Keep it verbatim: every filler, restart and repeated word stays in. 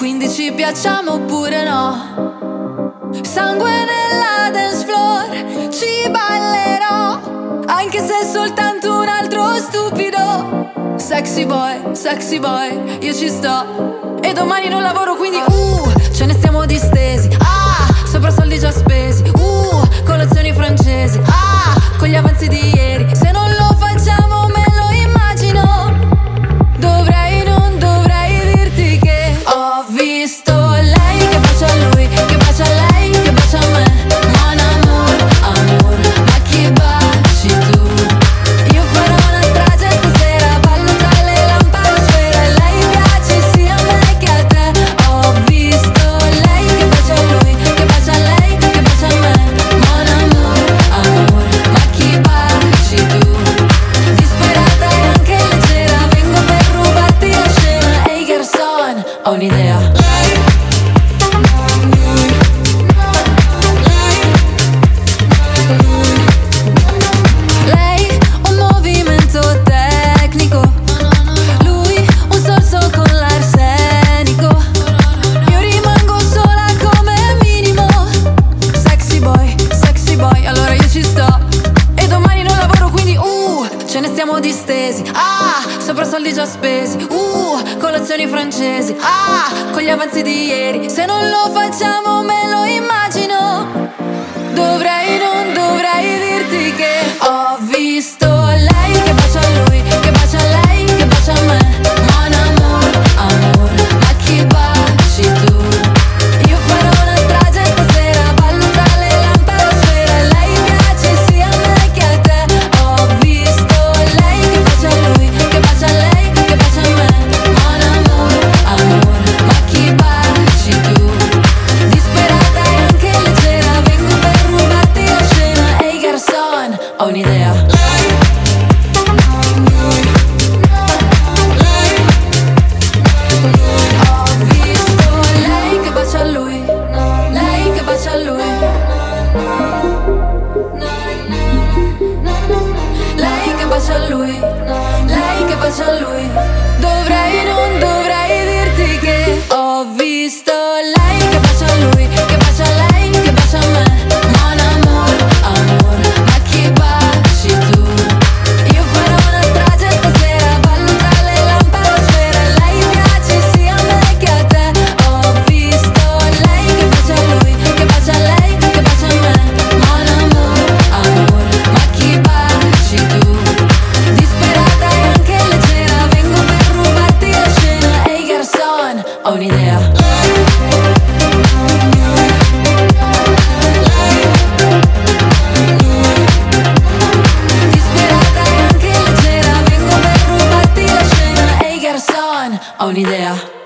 quindi ci piacciamo oppure no? Sangue nella dance floor, ci ballerò, anche se è soltanto un altro stupido. Sexy boy, sexy boy, io ci sto. E domani non lavoro quindi uh, ce ne stiamo distesi. Ah, sopra soldi già spesi. Uh, colazioni francesi. Ah, con gli avanzi di ieri. Se non lo facciamo me lo immagino. Dovrei, non dovrei dirti che ho visto lei che bacia a lui, che bacia a lei, che bacia a me. Mon amour, amour, ma chi baci tu? Io farò una strage stasera, ballo tra le lampadosfere. A lei piaci sia a me che a te. Ho visto lei che bacia a lui, che bacia a lei, che bacia a me. Mon amour, amour, ma chi baci tu? Disperata e anche leggera, vengo per rubarti la scena. Ehi garçon, ho un'idea. Lei un movimento tecnico, lui un sorso con l'arsenico. Io rimango sola come minimo. Sexy boy, sexy boy, allora io ci sto. E domani non lavoro quindi uh, ce ne stiamo distesi. Ah, sopra soldi già spesi. Uh, colazioni francesi. Ah, con gli avanzi di ieri. Se non lo facciamo me lo immagino. Dovrei, non dovrei dirti che ho visto lei che bacia a lui, che bacia a lei, che bacia a me. Mon amour, amour, ma chi baci tu? Io farò una strage stasera, ballo tra le lampadosfere. A lei piaci sia a me che a te. Ho visto lei che bacia a lui, che bacia a lei, che bacia a me. Mon amour, amour, ma chi baci tu? Disperata e anche leggera, vengo per rubarti la scena. Ehi garçon, ho un'idea. Ho visto lei che bacia a lui, lei che bacia a lui. Lei che bacia a lui, lei che bacia a lui. Dovrei, non dovrei dirti che ho visto lei che bacia a lui, che bacia a lei, che bacia a me. Mon amour, amour, ma chi baci tu? Io farò una strage stasera, ballo tra le lampadosfere. A lei piaci sia a me che a te. Ho visto lei che bacia a lui, che bacia a lei, che bacia a me. Mon amour, amour, ma chi baci tu? Disperata e anche leggera, vengo per rubarti la scena. Ehi garçon, ho un'idea. Disperata e anche leggera, vengo per rubarti la scena. Ehi garçon, ho un'idea.